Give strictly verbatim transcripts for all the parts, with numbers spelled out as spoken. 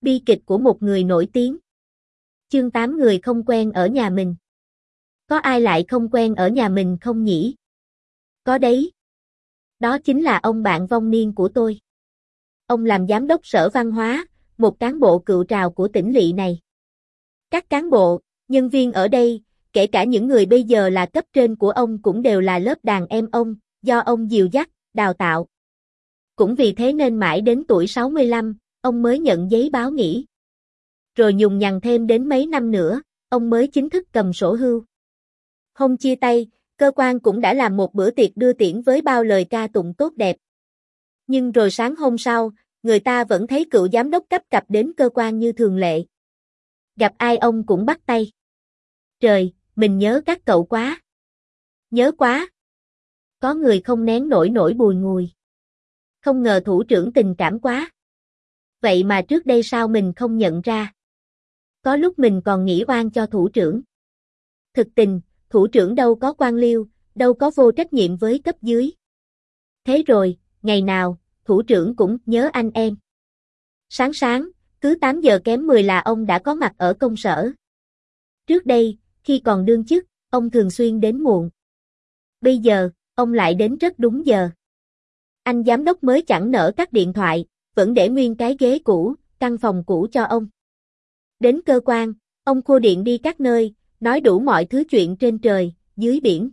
Bi kịch của một người nổi tiếng. Chương tám người không quen ở nhà mình. Có ai lại không quen ở nhà mình không nhỉ? Có đấy. Đó chính là ông bạn vong niên của tôi. Ông làm giám đốc sở văn hóa, một cán bộ cựu trào của tỉnh lỵ này. Các cán bộ, nhân viên ở đây, kể cả những người bây giờ là cấp trên của ông cũng đều là lớp đàn em ông, do ông dìu dắt, đào tạo. Cũng vì thế nên mãi đến tuổi sáu mươi lăm, ông mới nhận giấy báo nghỉ. Rồi nhùng nhằng thêm đến mấy năm nữa, ông mới chính thức cầm sổ hưu. Hôm chia tay, cơ quan cũng đã làm một bữa tiệc đưa tiễn với bao lời ca tụng tốt đẹp. Nhưng rồi sáng hôm sau, người ta vẫn thấy cựu giám đốc cấp cặp đến cơ quan như thường lệ. Gặp ai ông cũng bắt tay. Trời, mình nhớ các cậu quá. Nhớ quá. Có người không nén nổi nỗi bùi ngùi. Không ngờ thủ trưởng tình cảm quá. Vậy mà trước đây sao mình không nhận ra? Có lúc mình còn nghĩ oan cho thủ trưởng. Thực tình, thủ trưởng đâu có quan liêu, đâu có vô trách nhiệm với cấp dưới. Thế rồi, ngày nào, thủ trưởng cũng nhớ anh em. Sáng sáng, cứ tám giờ kém mười là ông đã có mặt ở công sở. Trước đây, khi còn đương chức, ông thường xuyên đến muộn. Bây giờ, ông lại đến rất đúng giờ. Anh giám đốc mới chẳng nỡ cắt điện thoại, vẫn để nguyên cái ghế cũ, căn phòng cũ cho ông. Đến cơ quan, ông khua điện đi các nơi, nói đủ mọi thứ chuyện trên trời, dưới biển.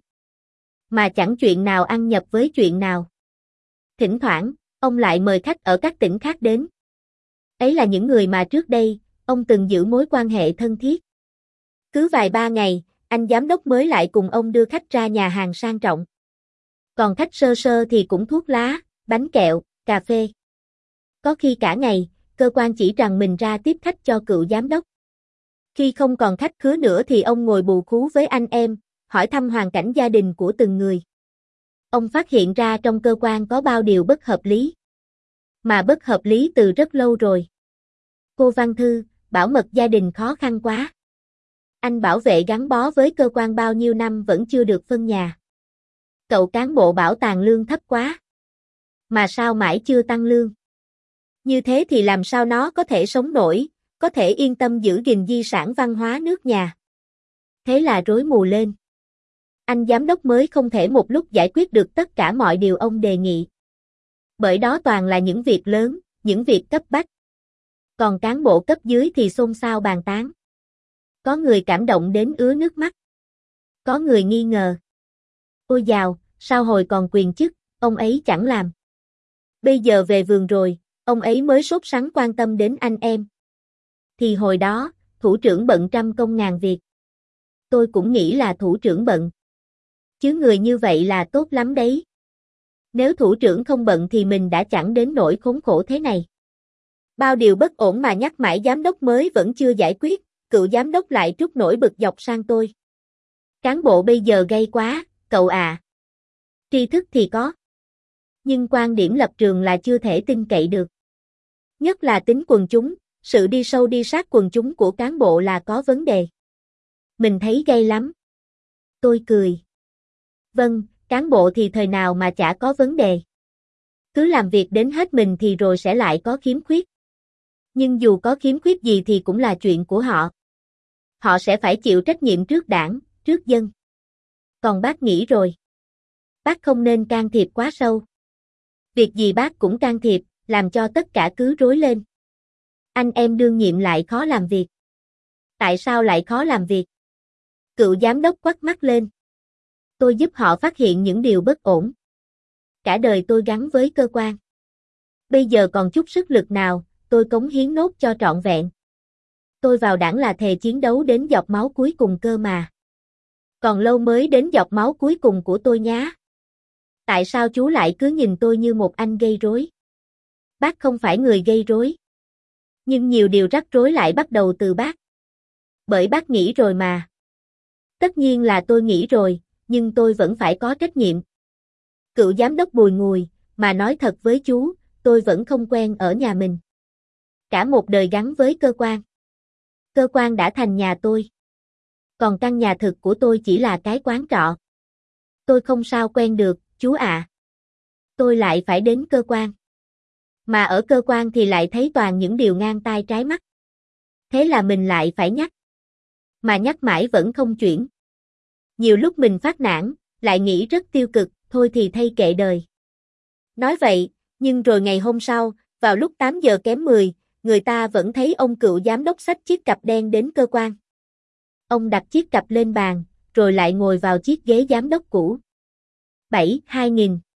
Mà chẳng chuyện nào ăn nhập với chuyện nào. Thỉnh thoảng, ông lại mời khách ở các tỉnh khác đến. Ấy là những người mà trước đây, ông từng giữ mối quan hệ thân thiết. Cứ vài ba ngày, anh giám đốc mới lại cùng ông đưa khách ra nhà hàng sang trọng. Còn khách sơ sơ thì cũng thuốc lá, bánh kẹo, cà phê. Có khi cả ngày, cơ quan chỉ rằng mình ra tiếp khách cho cựu giám đốc. Khi không còn khách khứa nữa thì ông ngồi bù khú với anh em, hỏi thăm hoàn cảnh gia đình của từng người. Ông phát hiện ra trong cơ quan có bao điều bất hợp lý. Mà bất hợp lý từ rất lâu rồi. Cô Văn Thư, bảo mật gia đình khó khăn quá. Anh bảo vệ gắn bó với cơ quan bao nhiêu năm vẫn chưa được phân nhà. Cậu cán bộ bảo tàng lương thấp quá. Mà sao mãi chưa tăng lương? Như thế thì làm sao nó có thể sống nổi, có thể yên tâm giữ gìn di sản văn hóa nước nhà. Thế là rối mù lên. Anh giám đốc mới không thể một lúc giải quyết được tất cả mọi điều ông đề nghị. Bởi đó toàn là những việc lớn, những việc cấp bách. Còn cán bộ cấp dưới thì xôn xao bàn tán. Có người cảm động đến ứa nước mắt. Có người nghi ngờ. Ôi dào, sao hồi còn quyền chức, ông ấy chẳng làm. Bây giờ về vườn rồi, ông ấy mới sốt sắng quan tâm đến anh em. Thì hồi đó, thủ trưởng bận trăm công ngàn việc. Tôi cũng nghĩ là thủ trưởng bận. Chứ người như vậy là tốt lắm đấy. Nếu thủ trưởng không bận thì mình đã chẳng đến nỗi khốn khổ thế này. Bao điều bất ổn mà nhắc mãi giám đốc mới vẫn chưa giải quyết, cựu giám đốc lại trút nỗi bực dọc sang tôi. Cán bộ bây giờ gay quá, cậu à. Tri thức thì có. Nhưng quan điểm lập trường là chưa thể tin cậy được. Nhất là tính quần chúng, sự đi sâu đi sát quần chúng của cán bộ là có vấn đề. Mình thấy gay lắm. Tôi cười. Vâng, cán bộ thì thời nào mà chả có vấn đề. Cứ làm việc đến hết mình thì rồi sẽ lại có khiếm khuyết. Nhưng dù có khiếm khuyết gì thì cũng là chuyện của họ. Họ sẽ phải chịu trách nhiệm trước đảng, trước dân. Còn bác nghĩ rồi. Bác không nên can thiệp quá sâu. Việc gì bác cũng can thiệp, làm cho tất cả cứ rối lên. Anh em đương nhiệm lại khó làm việc. Tại sao lại khó làm việc? Cựu giám đốc quắt mắt lên. Tôi giúp họ phát hiện những điều bất ổn. Cả đời tôi gắn với cơ quan. Bây giờ còn chút sức lực nào, tôi cống hiến nốt cho trọn vẹn. Tôi vào đảng là thề chiến đấu đến giọt máu cuối cùng cơ mà. Còn lâu mới đến giọt máu cuối cùng của tôi nhá. Tại sao chú lại cứ nhìn tôi như một anh gây rối? Bác không phải người gây rối. Nhưng nhiều điều rắc rối lại bắt đầu từ bác. Bởi bác nghĩ rồi mà. Tất nhiên là tôi nghĩ rồi, nhưng tôi vẫn phải có trách nhiệm. Cựu giám đốc bùi ngùi, mà nói thật với chú, tôi vẫn không quen ở nhà mình. Cả một đời gắn với cơ quan. Cơ quan đã thành nhà tôi. Còn căn nhà thực của tôi chỉ là cái quán trọ. Tôi không sao quen được, chú ạ. Tôi lại phải đến cơ quan. Mà ở cơ quan thì lại thấy toàn những điều ngang tai trái mắt. Thế là mình lại phải nhắc. Mà nhắc mãi vẫn không chuyển. Nhiều lúc mình phát nản, lại nghĩ rất tiêu cực, thôi thì thay kệ đời. Nói vậy, nhưng rồi ngày hôm sau, vào lúc tám giờ kém mười, người ta vẫn thấy ông cựu giám đốc xách chiếc cặp đen đến cơ quan. Ông đặt chiếc cặp lên bàn, rồi lại ngồi vào chiếc ghế giám đốc cũ. bảy, hai nghìn